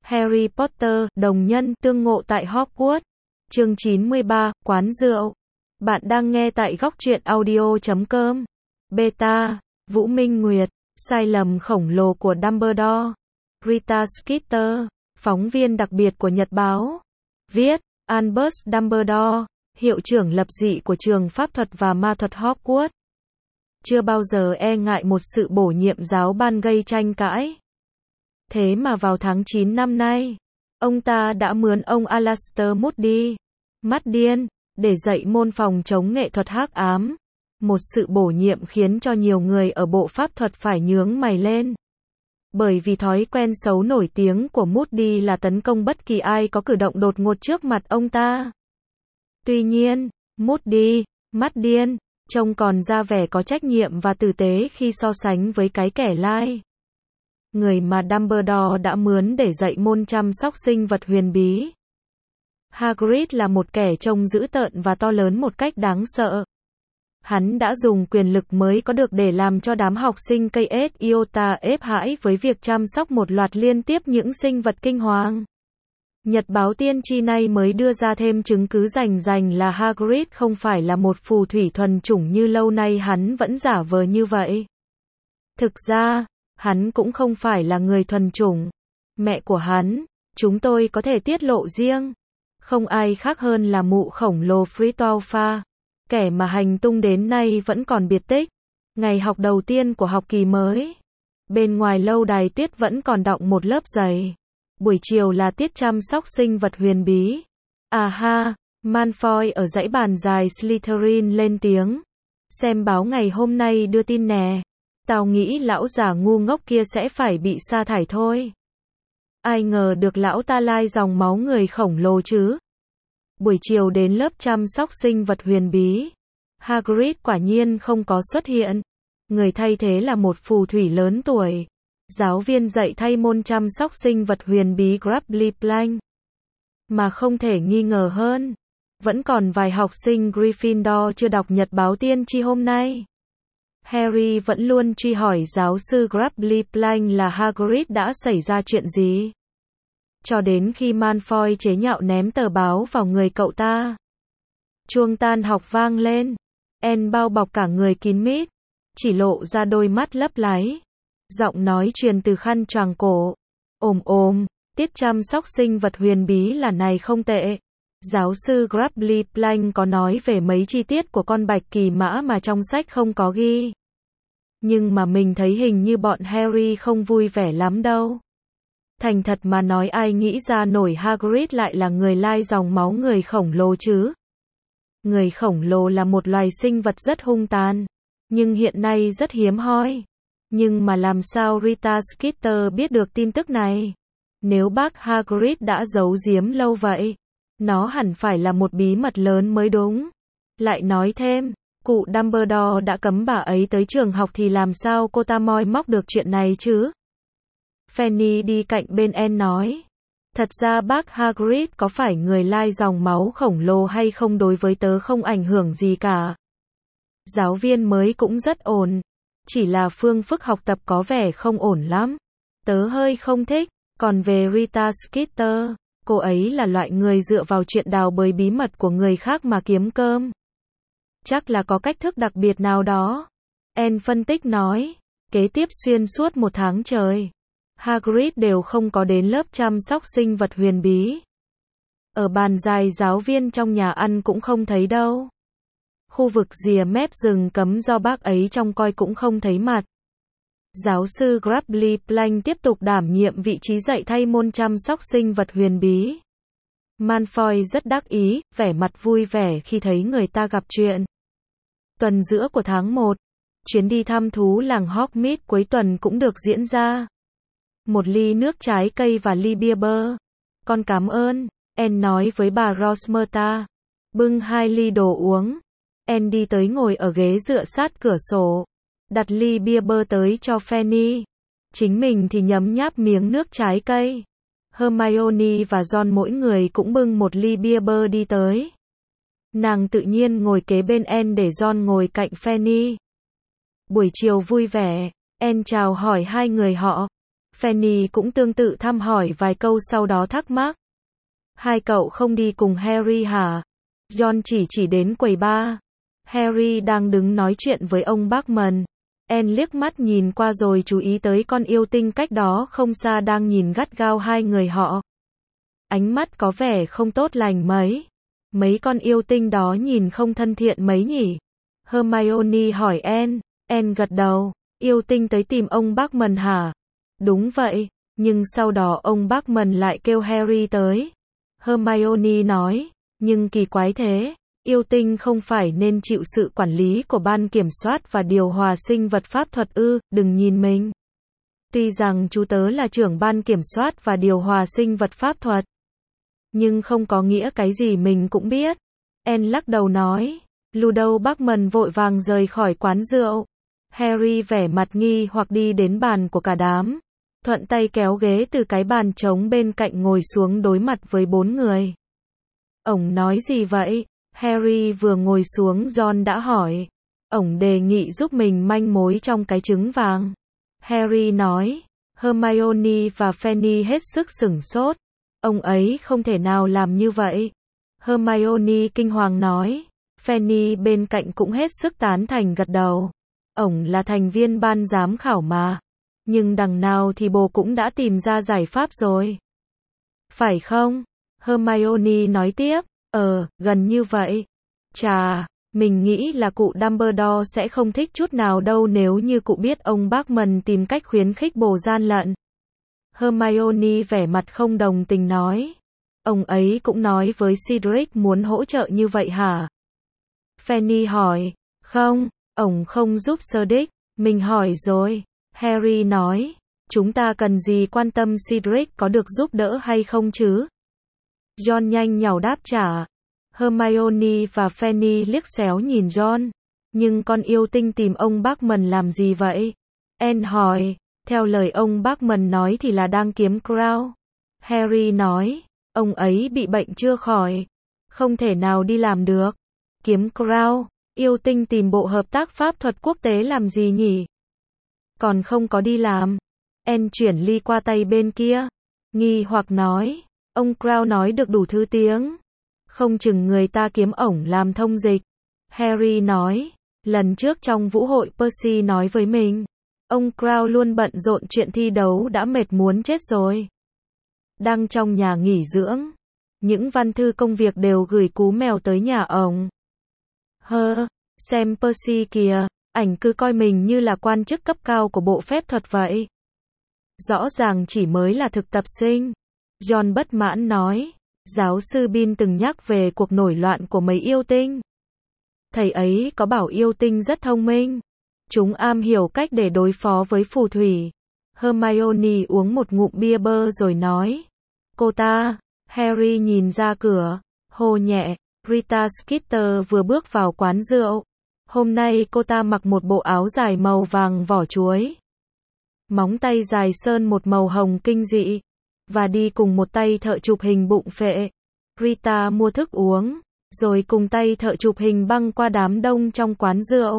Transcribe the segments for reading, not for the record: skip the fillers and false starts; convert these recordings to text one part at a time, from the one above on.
Harry Potter, đồng nhân, tương ngộ tại Hogwarts. Chương 93, quán rượu. Bạn đang nghe tại góc truyện audio.com. Beta, Vũ Minh Nguyệt, sai lầm khổng lồ của Dumbledore. Rita Skeeter, phóng viên đặc biệt của Nhật báo. Viết, Albus Dumbledore, hiệu trưởng lập dị của trường pháp thuật và ma thuật Hogwarts. Chưa bao giờ e ngại một sự bổ nhiệm giáo ban gây tranh cãi. Thế mà vào tháng 9 năm nay, ông ta đã mướn ông Alastor Moody, mắt điên, để dạy môn phòng chống nghệ thuật hắc ám. Một sự bổ nhiệm khiến cho nhiều người ở bộ pháp thuật phải nhướng mày lên. Bởi vì thói quen xấu nổi tiếng của Moody là tấn công bất kỳ ai có cử động đột ngột trước mặt ông ta. Tuy nhiên, Moody, mắt điên, trông còn ra vẻ có trách nhiệm và tử tế khi so sánh với cái kẻ lai. Người mà Dumbledore đã mướn để dạy môn chăm sóc sinh vật huyền bí. Hagrid là một kẻ trông dữ tợn và to lớn một cách đáng sợ. Hắn đã dùng quyền lực mới có được để làm cho đám học sinh KS Iota ép hãi với việc chăm sóc một loạt liên tiếp những sinh vật kinh hoàng. Nhật báo tiên tri nay mới đưa ra thêm chứng cứ rành là Hagrid không phải là một phù thủy thuần chủng như lâu nay hắn vẫn giả vờ như vậy. Thực ra, hắn cũng không phải là người thuần chủng. Mẹ của hắn, chúng tôi có thể tiết lộ riêng. Không ai khác hơn là mụ khổng lồ Fritolfa, kẻ mà hành tung đến nay vẫn còn biệt tích. Ngày học đầu tiên của học kỳ mới, bên ngoài lâu đài tuyết vẫn còn đọng một lớp dày. Buổi chiều là tiết chăm sóc sinh vật huyền bí. À ha, Malfoy ở dãy bàn dài Slytherin lên tiếng. Xem báo ngày hôm nay đưa tin nè. Tao nghĩ lão già ngu ngốc kia sẽ phải bị sa thải thôi. Ai ngờ được lão ta lai dòng máu người khổng lồ chứ. Buổi chiều đến lớp chăm sóc sinh vật huyền bí. Hagrid quả nhiên không có xuất hiện. Người thay thế là một phù thủy lớn tuổi. Giáo viên dạy thay môn chăm sóc sinh vật huyền bí Grubbly Plank. Mà không thể nghi ngờ hơn, vẫn còn vài học sinh Gryffindor chưa đọc nhật báo tiên tri hôm nay. Harry vẫn luôn truy hỏi giáo sư Grubbly Plank là Hagrid đã xảy ra chuyện gì. Cho đến khi Malfoy chế nhạo ném tờ báo vào người cậu ta. Chuông tan học vang lên. Anne bao bọc cả người kín mít, chỉ lộ ra đôi mắt lấp láy. Giọng nói truyền từ khăn choàng cổ. Tiết chăm sóc sinh vật huyền bí là này không tệ. Giáo sư Grubbly Plank có nói về mấy chi tiết của con bạch kỳ mã mà trong sách không có ghi. Nhưng mà mình thấy hình như bọn Harry không vui vẻ lắm đâu. Thành thật mà nói ai nghĩ ra nổi Hagrid lại là người lai dòng máu người khổng lồ chứ. Người khổng lồ là một loài sinh vật rất hung tàn, nhưng hiện nay rất hiếm hoi. Nhưng mà làm sao Rita Skeeter biết được tin tức này? Nếu bác Hagrid đã giấu giếm lâu vậy, nó hẳn phải là một bí mật lớn mới đúng. Lại nói thêm, cụ Dumbledore đã cấm bà ấy tới trường học thì làm sao cô ta moi móc được chuyện này chứ? Fanny đi cạnh bên Anne nói. Thật ra bác Hagrid có phải người lai dòng máu khổng lồ hay không đối với tớ không ảnh hưởng gì cả. Giáo viên mới cũng rất ổn. Chỉ là phương thức học tập có vẻ không ổn lắm. Tớ hơi không thích. Còn về Rita Skeeter, cô ấy là loại người dựa vào chuyện đào bới bí mật của người khác mà kiếm cơm. Chắc là có cách thức đặc biệt nào đó. Anne phân tích nói. Kế tiếp xuyên suốt một tháng trời, Hagrid đều không có đến lớp chăm sóc sinh vật huyền bí. Ở bàn dài giáo viên trong nhà ăn cũng không thấy đâu. Khu vực rìa mép rừng cấm do bác ấy trông coi cũng không thấy mặt. Giáo sư Grubbly Plank tiếp tục đảm nhiệm vị trí dạy thay môn chăm sóc sinh vật huyền bí. Malfoy rất đắc ý, vẻ mặt vui vẻ khi thấy người ta gặp chuyện. Tuần giữa của tháng 1, chuyến đi thăm thú làng Hogsmeade cuối tuần cũng được diễn ra. Một ly nước trái cây và ly bia bơ. Con cảm ơn, Anne nói với bà Rosmerta. Bưng 2 ly đồ uống. Anne đi tới ngồi ở ghế dựa sát cửa sổ. Đặt ly bia bơ tới cho Fanny. Chính mình thì nhấm nháp miếng nước trái cây. Hermione và Ron mỗi người cũng bưng một ly bia bơ đi tới. Nàng tự nhiên ngồi kế bên Anne để Ron ngồi cạnh Fanny. Buổi chiều vui vẻ, Anne chào hỏi hai người họ. Fanny cũng tương tự thăm hỏi vài câu sau đó thắc mắc. Hai cậu không đi cùng Harry hả? John chỉ đến quầy bar. Harry đang đứng nói chuyện với ông Bachman. Anne liếc mắt nhìn qua rồi chú ý tới con yêu tinh cách đó không xa đang nhìn gắt gao hai người họ. Ánh mắt có vẻ không tốt lành mấy. Mấy con yêu tinh đó nhìn không thân thiện mấy nhỉ? Hermione hỏi Anne. Anne gật đầu. Yêu tinh tới tìm ông Bachman hả? Đúng vậy, nhưng sau đó ông Bachman lại kêu Harry tới. Hermione nói, nhưng kỳ quái thế, yêu tinh không phải nên chịu sự quản lý của ban kiểm soát và điều hòa sinh vật pháp thuật ư? Đừng nhìn mình. Tuy rằng chú tớ là trưởng ban kiểm soát và điều hòa sinh vật pháp thuật, nhưng không có nghĩa cái gì mình cũng biết. Anne lắc đầu nói. Ludo Bachman vội vàng rời khỏi quán rượu. Harry vẻ mặt nghi hoặc đi đến bàn của cả đám. Thuận tay kéo ghế từ cái bàn trống bên cạnh ngồi xuống đối mặt với 4 người. Ổng nói gì vậy? Harry vừa ngồi xuống John đã hỏi. Ổng đề nghị giúp mình manh mối trong cái trứng vàng. Harry nói. Hermione và Fanny hết sức sửng sốt. Ông ấy không thể nào làm như vậy. Hermione kinh hoàng nói. Fanny bên cạnh cũng hết sức tán thành gật đầu. Ổng là thành viên ban giám khảo mà. Nhưng đằng nào thì bồ cũng đã tìm ra giải pháp rồi. Phải không? Hermione nói tiếp. Gần như vậy. Chà, mình nghĩ là cụ Dumbledore sẽ không thích chút nào đâu nếu như cụ biết ông Bachman tìm cách khuyến khích bồ gian lận. Hermione vẻ mặt không đồng tình nói. Ông ấy cũng nói với Cedric muốn hỗ trợ như vậy hả? Fanny hỏi. Không, ổng không giúp Cedric. Mình hỏi rồi. Harry nói. Chúng ta cần gì quan tâm Cedric có được giúp đỡ hay không chứ? John nhanh nhảu đáp trả. Hermione và Fanny liếc xéo nhìn John. Nhưng con yêu tinh tìm ông Bachman làm gì vậy? Anne hỏi. Theo lời ông Bachman nói thì là đang kiếm Crown. Harry nói. Ông ấy bị bệnh chưa khỏi. Không thể nào đi làm được. Kiếm Crown. Yêu tinh tìm bộ hợp tác pháp thuật quốc tế làm gì nhỉ? Còn không có đi làm. Anne chuyển ly qua tay bên kia. Nghi hoặc nói. Ông Crown nói được đủ thứ tiếng. Không chừng người ta kiếm ổng làm thông dịch. Harry nói. Lần trước trong vũ hội Percy nói với mình. Ông Crown luôn bận rộn chuyện thi đấu đã mệt muốn chết rồi. Đang trong nhà nghỉ dưỡng. Những văn thư công việc đều gửi cú mèo tới nhà ổng. Xem Percy kìa, ảnh cứ coi mình như là quan chức cấp cao của bộ phép thuật vậy. Rõ ràng chỉ mới là thực tập sinh. John bất mãn nói. Giáo sư Bean từng nhắc về cuộc nổi loạn của mấy yêu tinh. Thầy ấy có bảo yêu tinh rất thông minh. Chúng am hiểu cách để đối phó với phù thủy. Hermione uống một ngụm bia bơ rồi nói. Cô ta. Harry nhìn ra cửa. Hô nhẹ. Rita Skeeter vừa bước vào quán rượu. Hôm nay cô ta mặc một bộ áo dài màu vàng vỏ chuối. Móng tay dài sơn một màu hồng kinh dị. Và đi cùng một tay thợ chụp hình bụng phệ. Rita mua thức uống. Rồi cùng tay thợ chụp hình băng qua đám đông trong quán rượu.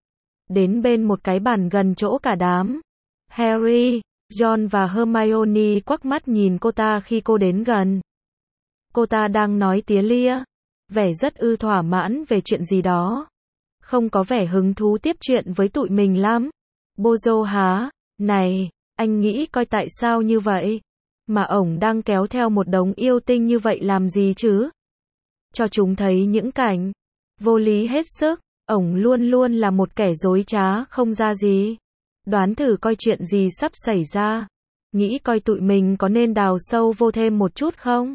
Đến bên một cái bàn gần chỗ cả đám. Harry, John và Hermione quắc mắt nhìn cô ta khi cô đến gần. Cô ta đang nói tía lia. Vẻ rất thỏa mãn về chuyện gì đó. Không có vẻ hứng thú tiếp chuyện với tụi mình lắm. Bozo hả? Này, anh nghĩ coi tại sao như vậy? Mà ổng đang kéo theo một đống yêu tinh như vậy làm gì chứ? Cho chúng thấy những cảnh vô lý hết sức. Ổng luôn luôn là một kẻ dối trá không ra gì. Đoán thử coi chuyện gì sắp xảy ra. Nghĩ coi tụi mình có nên đào sâu vô thêm một chút không?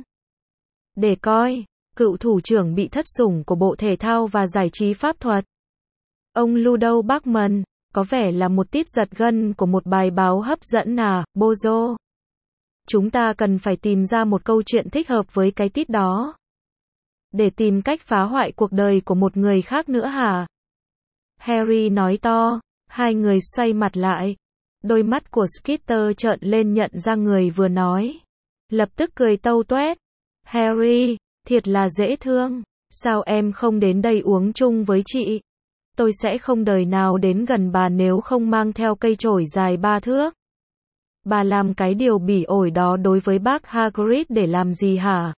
Để coi. Cựu thủ trưởng bị thất sủng của Bộ Thể thao và Giải trí Pháp thuật. Ông Ludo Bachman, có vẻ là một tít giật gân của một bài báo hấp dẫn à, Bozo. Chúng ta cần phải tìm ra một câu chuyện thích hợp với cái tít đó. Để tìm cách phá hoại cuộc đời của một người khác nữa hả? Harry nói to, hai người xoay mặt lại. Đôi mắt của Skeeter trợn lên nhận ra người vừa nói. Lập tức cười tâu toét. Harry, thiệt là dễ thương. Sao em không đến đây uống chung với chị? Tôi sẽ không đời nào đến gần bà nếu không mang theo cây chổi dài 3 thước. Bà làm cái điều bỉ ổi đó đối với bác Hagrid để làm gì hả?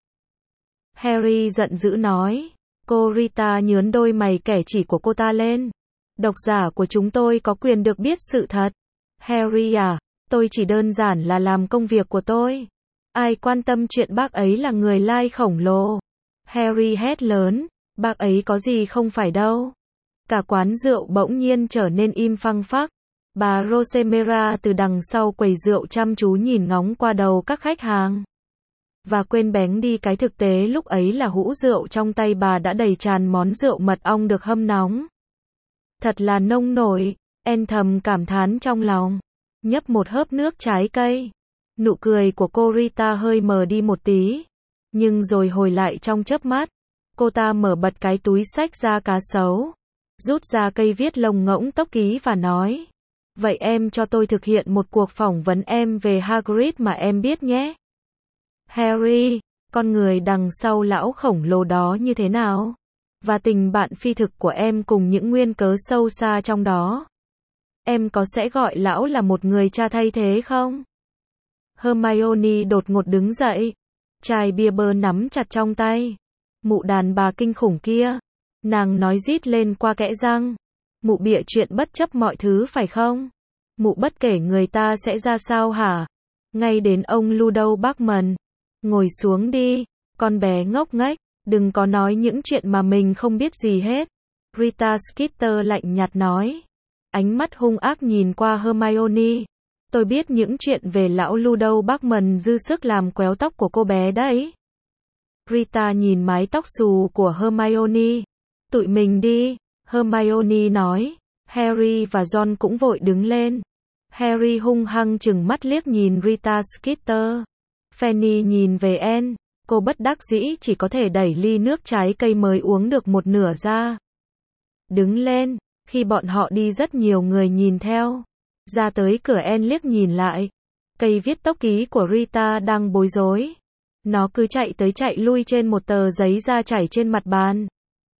Harry giận dữ nói. Cô Rita nhướng đôi mày kẻ chỉ của cô ta lên. Độc giả của chúng tôi có quyền được biết sự thật. Harry à, tôi chỉ đơn giản là làm công việc của tôi. Ai quan tâm chuyện bác ấy là người lai khổng lồ. Harry hét lớn, bác ấy có gì không phải đâu. Cả quán rượu bỗng nhiên trở nên im phăng phắc. Bà Rosemera từ đằng sau quầy rượu chăm chú nhìn ngóng qua đầu các khách hàng. Và quên bén đi cái thực tế lúc ấy là hũ rượu trong tay bà đã đầy tràn món rượu mật ong được hâm nóng. Thật là nông nổi, Anne thầm cảm thán trong lòng. Nhấp một hớp nước trái cây. Nụ cười của cô Rita hơi mờ đi một tí. Nhưng rồi hồi lại trong chớp mắt. Cô ta mở bật cái túi xách da cá sấu. Rút ra cây viết lông ngỗng tốc ký và nói. Vậy em cho tôi thực hiện một cuộc phỏng vấn em về Hagrid mà em biết nhé. Harry, con người đằng sau lão khổng lồ đó như thế nào? Và tình bạn phi thực của em cùng những nguyên cớ sâu xa trong đó. Em có sẽ gọi lão là một người cha thay thế không? Hermione đột ngột đứng dậy. Chai bia bơ nắm chặt trong tay. Mụ đàn bà kinh khủng kia. Nàng nói rít lên qua kẽ răng. Mụ bịa chuyện bất chấp mọi thứ phải không? Mụ bất kể người ta sẽ ra sao hả? Ngay đến ông Ludo Bagman. Ngồi xuống đi, con bé ngốc nghếch, đừng có nói những chuyện mà mình không biết gì hết. Rita Skeeter lạnh nhạt nói. Ánh mắt hung ác nhìn qua Hermione. Tôi biết những chuyện về lão Ludo Bagman dư sức làm quéo tóc của cô bé đấy. Rita nhìn mái tóc xù của Hermione. Tụi mình đi, Hermione nói. Harry và Ron cũng vội đứng lên. Harry hung hăng chừng mắt liếc nhìn Rita Skeeter. Fanny nhìn về Anne, cô bất đắc dĩ chỉ có thể đẩy ly nước trái cây mới uống được một nửa ra. Đứng lên, khi bọn họ đi rất nhiều người nhìn theo. Ra tới cửa Anne liếc nhìn lại. Cây viết tốc ký của Rita đang bối rối. Nó cứ chạy tới chạy lui trên một tờ giấy da chảy trên mặt bàn.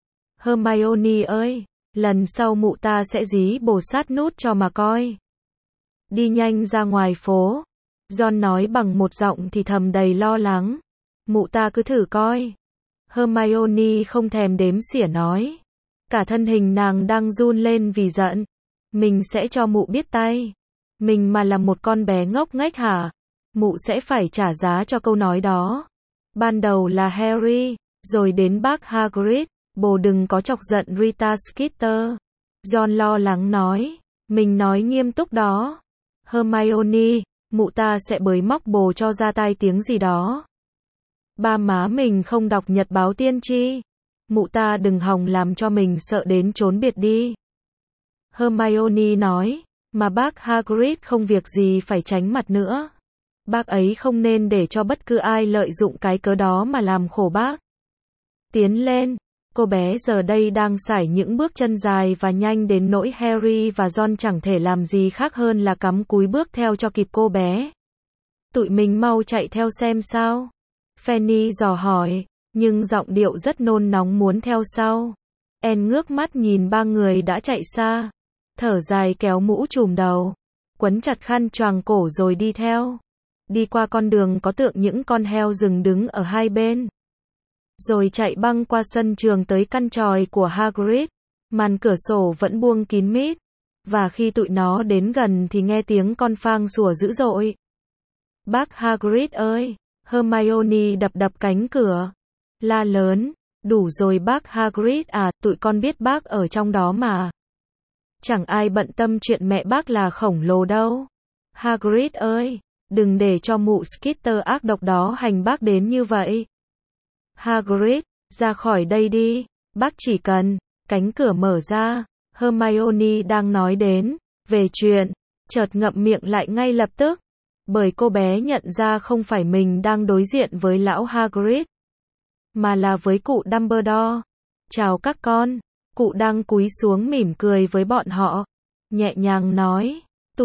Hermione ơi, lần sau mụ ta sẽ dí bổ sát nút cho mà coi. Đi nhanh ra ngoài phố. Ron nói bằng một giọng thì thầm đầy lo lắng. Mụ ta cứ thử coi. Hermione không thèm đếm xỉa nói. Cả thân hình nàng đang run lên vì giận. Mình sẽ cho mụ biết tay. Mình mà là một con bé ngốc nghếch hả? Mụ sẽ phải trả giá cho câu nói đó. Ban đầu là Harry, rồi đến bác Hagrid. Bồ đừng có chọc giận Rita Skeeter. Ron lo lắng nói. Mình nói nghiêm túc đó. Hermione, mụ ta sẽ bới móc bồ cho ra tai tiếng gì đó. Ba má mình không đọc nhật báo tiên tri. Mụ ta đừng hòng làm cho mình sợ đến trốn biệt đi. Hermione nói, mà bác Hagrid không việc gì phải tránh mặt nữa. Bác ấy không nên để cho bất cứ ai lợi dụng cái cớ đó mà làm khổ bác. Tiến lên. Cô bé giờ đây đang sải những bước chân dài và nhanh đến nỗi Harry và Ron chẳng thể làm gì khác hơn là cắm cúi bước theo cho kịp cô bé. Tụi mình mau chạy theo xem sao. Fanny dò hỏi, nhưng giọng điệu rất nôn nóng muốn theo sau. Anne ngước mắt nhìn ba người đã chạy xa. Thở dài kéo mũ trùm đầu. Quấn chặt khăn choàng cổ rồi đi theo. Đi qua con đường có tượng những con heo rừng đứng ở hai bên. Rồi chạy băng qua sân trường tới căn tròi của Hagrid. Màn cửa sổ vẫn buông kín mít. Và khi tụi nó đến gần thì nghe tiếng con phang sủa dữ dội. Bác Hagrid ơi! Hermione đập đập cánh cửa. La lớn. Đủ rồi bác Hagrid à, tụi con biết bác ở trong đó mà. Chẳng ai bận tâm chuyện mẹ bác là khổng lồ đâu. Hagrid ơi! Đừng để cho mụ Skeeter ác độc đó hành bác đến như vậy. Hagrid, ra khỏi đây đi, bác chỉ cần. Cánh cửa mở ra, Hermione đang nói đến về chuyện, chợt ngậm miệng lại ngay lập tức, bởi cô bé nhận ra không phải mình đang đối diện với lão Hagrid, mà là với cụ Dumbledore. Chào các con, cụ đang cúi xuống mỉm cười với bọn họ, nhẹ nhàng nói,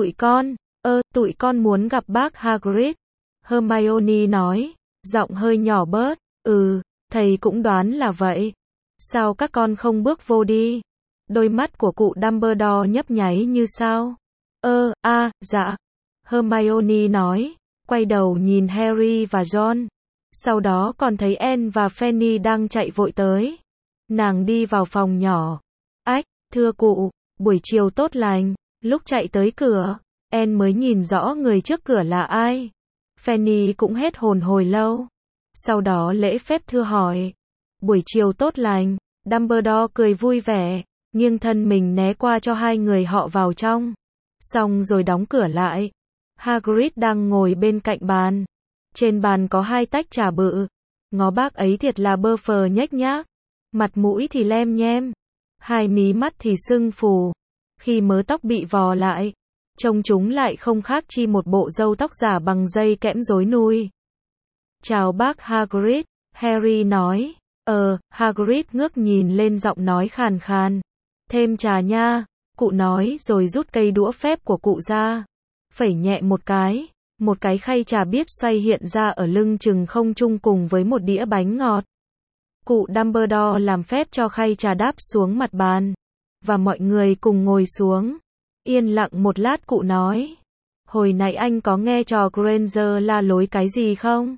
tụi con muốn gặp bác Hagrid. Hermione nói, giọng hơi nhỏ bớt. Thầy cũng đoán là vậy. Sao các con không bước vô đi? Đôi mắt của cụ Dumbledore nhấp nháy như sao. Dạ. Hermione nói, quay đầu nhìn Harry và Ron. Sau đó còn thấy Anne và Fanny đang chạy vội tới. Nàng đi vào phòng nhỏ. Ách, thưa cụ, buổi chiều tốt lành. Lúc chạy tới cửa, Anne mới nhìn rõ người trước cửa là ai. Fanny cũng hết hồn hồi lâu. Sau đó lễ phép thưa hỏi. Buổi chiều tốt lành. Dumbledore cười vui vẻ, nghiêng thân mình né qua cho hai người họ vào trong. Xong rồi đóng cửa lại. Hagrid đang ngồi bên cạnh bàn. Trên bàn có 2 tách trà bự. Ngó bác ấy thiệt là bơ phờ nhếch nhác. Mặt mũi thì lem nhem. 2 mí mắt thì sưng phù. Khi mớ tóc bị vò lại, trông chúng lại không khác chi một bộ râu tóc giả bằng dây kẽm rối nui. Chào bác Hagrid, Harry nói. Hagrid ngước nhìn lên giọng nói khàn khàn. Thêm trà nha, cụ nói rồi rút cây đũa phép của cụ ra. Phẩy nhẹ một cái khay trà biết xoay hiện ra ở lưng chừng không trung cùng với một đĩa bánh ngọt. Cụ Dumbledore làm phép cho khay trà đáp xuống mặt bàn. Và mọi người cùng ngồi xuống. Yên lặng một lát cụ nói. Hồi nãy anh có nghe trò Granger la lối cái gì không?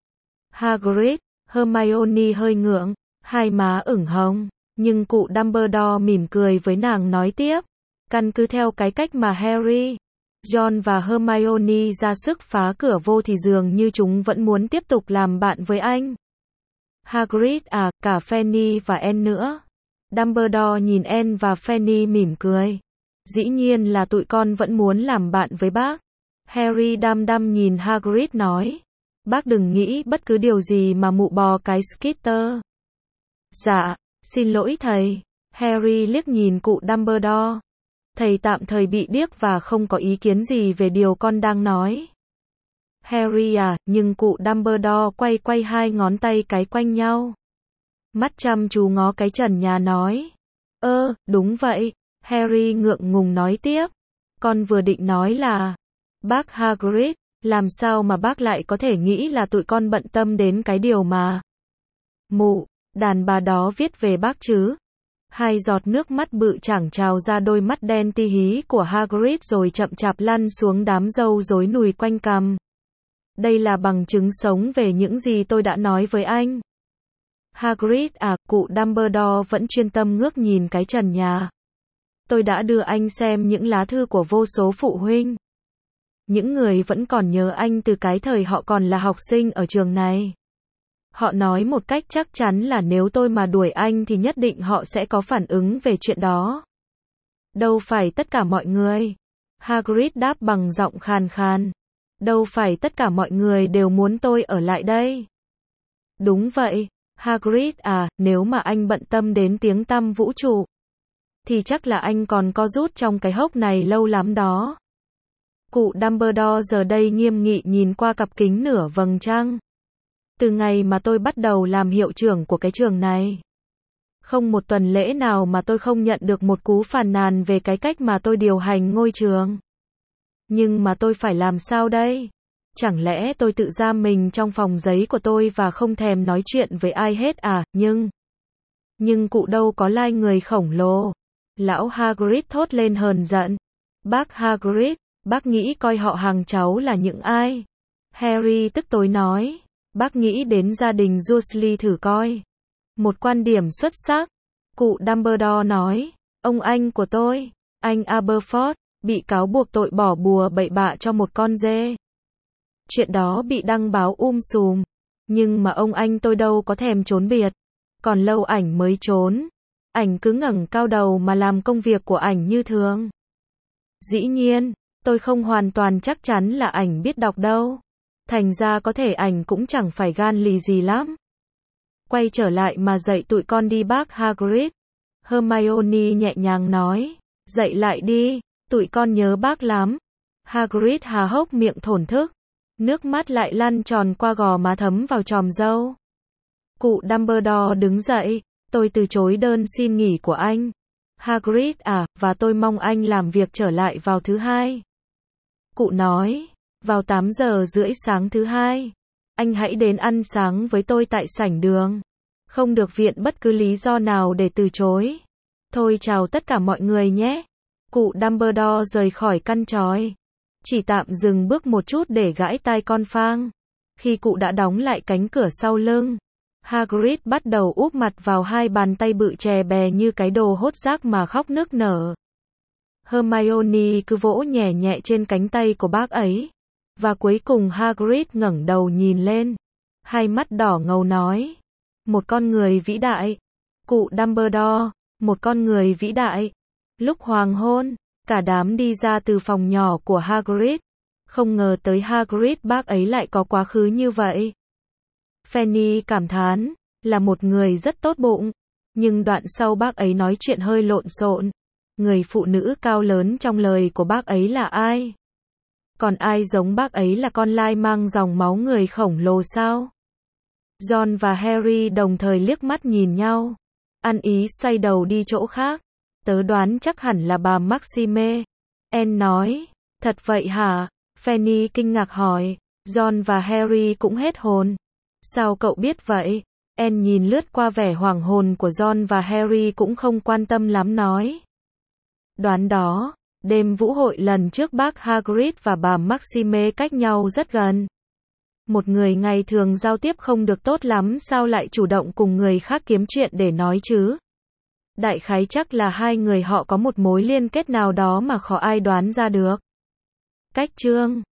Hagrid, Hermione hơi ngượng, hai má ửng hồng. Nhưng cụ Dumbledore mỉm cười với nàng nói tiếp. Căn cứ theo cái cách mà Harry, Ron và Hermione ra sức phá cửa vô thì dường như chúng vẫn muốn tiếp tục làm bạn với anh. Hagrid à, cả Fanny và Anne nữa. Dumbledore nhìn Anne và Fanny mỉm cười. Dĩ nhiên là tụi con vẫn muốn làm bạn với bác. Harry đăm đăm nhìn Hagrid nói. Bác đừng nghĩ bất cứ điều gì mà mụ bò cái Skitter. Dạ, xin lỗi thầy. Harry liếc nhìn cụ Dumbledore. Thầy tạm thời bị điếc và không có ý kiến gì về điều con đang nói. Harry à, nhưng cụ Dumbledore quay 2 ngón tay cái quanh nhau. Mắt chăm chú ngó cái trần nhà nói. Đúng vậy. Harry ngượng ngùng nói tiếp. Con vừa định nói là, bác Hagrid, làm sao mà bác lại có thể nghĩ là tụi con bận tâm đến cái điều mà mụ, đàn bà đó viết về bác chứ? 2 giọt nước mắt bự chảng trào ra đôi mắt đen ti hí của Hagrid rồi chậm chạp lăn xuống đám râu rối nùi quanh cằm. Đây là bằng chứng sống về những gì tôi đã nói với anh. Hagrid à, cụ Dumbledore vẫn chuyên tâm ngước nhìn cái trần nhà. Tôi đã đưa anh xem những lá thư của vô số phụ huynh. Những người vẫn còn nhớ anh từ cái thời họ còn là học sinh ở trường này. Họ nói một cách chắc chắn là nếu tôi mà đuổi anh thì nhất định họ sẽ có phản ứng về chuyện đó. Đâu phải tất cả mọi người. Hagrid đáp bằng giọng khàn khàn. Đâu phải tất cả mọi người đều muốn tôi ở lại đây. Đúng vậy, Hagrid à, nếu mà anh bận tâm đến tiếng tăm vũ trụ, thì chắc là anh còn co rút trong cái hốc này lâu lắm đó. Cụ Dumbledore giờ đây nghiêm nghị nhìn qua cặp kính nửa vầng trăng. Từ ngày mà tôi bắt đầu làm hiệu trưởng của cái trường này, không một tuần lễ nào mà tôi không nhận được một cú phàn nàn về cái cách mà tôi điều hành ngôi trường. Nhưng mà tôi phải làm sao đây? Chẳng lẽ tôi tự giam mình trong phòng giấy của tôi và không thèm nói chuyện với ai hết à? Nhưng cụ đâu có lai người khổng lồ. Lão Hagrid thốt lên hờn giận. Bác Hagrid, bác nghĩ coi họ hàng cháu là những ai? Harry tức tối nói. Bác nghĩ đến gia đình Dursley thử coi. Một quan điểm xuất sắc. Cụ Dumbledore nói. Ông anh của tôi, anh Aberforth, bị cáo buộc tội bỏ bùa bậy bạ cho một con dê. Chuyện đó bị đăng báo sùm. Nhưng mà ông anh tôi đâu có thèm trốn biệt. Còn lâu ảnh mới trốn. Ảnh cứ ngẩng cao đầu mà làm công việc của ảnh như thường. Dĩ nhiên, tôi không hoàn toàn chắc chắn là ảnh biết đọc đâu. Thành ra có thể ảnh cũng chẳng phải gan lì gì lắm. Quay trở lại mà dạy tụi con đi bác Hagrid. Hermione nhẹ nhàng nói. Dạy lại đi, tụi con nhớ bác lắm. Hagrid há hốc miệng thổn thức. Nước mắt lại lăn tròn qua gò má thấm vào chòm râu. Cụ Dumbledore đứng dậy. Tôi từ chối đơn xin nghỉ của anh. Hagrid à, và tôi mong anh làm việc trở lại vào thứ Hai. Cụ nói. Vào 8:30 sáng thứ Hai. Anh hãy đến ăn sáng với tôi tại sảnh đường. Không được viện bất cứ lý do nào để từ chối. Thôi chào tất cả mọi người nhé. Cụ Dumbledore rời khỏi căn tròi. chỉ tạm dừng bước một chút để gãi tai con Fang. Khi cụ đã đóng lại cánh cửa sau lưng, Hagrid bắt đầu úp mặt vào hai bàn tay bự chè bè như cái đồ hốt rác mà khóc nức nở. Hermione cứ vỗ nhẹ nhẹ trên cánh tay của bác ấy. Và cuối cùng Hagrid ngẩng đầu nhìn lên. Hai mắt đỏ ngầu nói. Một con người vĩ đại. Cụ Dumbledore, một con người vĩ đại. Lúc hoàng hôn, cả đám đi ra từ phòng nhỏ của Hagrid. Không ngờ tới Hagrid bác ấy lại có quá khứ như vậy. Fanny cảm thán, là một người rất tốt bụng. Nhưng đoạn sau bác ấy nói chuyện hơi lộn xộn. Người phụ nữ cao lớn trong lời của bác ấy là ai? Còn ai giống bác ấy là con lai mang dòng máu người khổng lồ sao? Ron và Harry đồng thời liếc mắt nhìn nhau. Ăn ý xoay đầu đi chỗ khác. Tớ đoán chắc hẳn là bà Maxime. Anne nói. Thật vậy hả? Fanny kinh ngạc hỏi. Ron và Harry cũng hết hồn. Sao cậu biết vậy? Anne nhìn lướt qua vẻ hoảng hồn của Ron và Harry cũng không quan tâm lắm nói. Đoán đó, đêm vũ hội lần trước bác Hagrid và bà Maxime cách nhau rất gần. Một người ngày thường giao tiếp không được tốt lắm sao lại chủ động cùng người khác kiếm chuyện để nói chứ? Đại khái chắc là hai người họ có một mối liên kết nào đó mà khó ai đoán ra được. Cách chương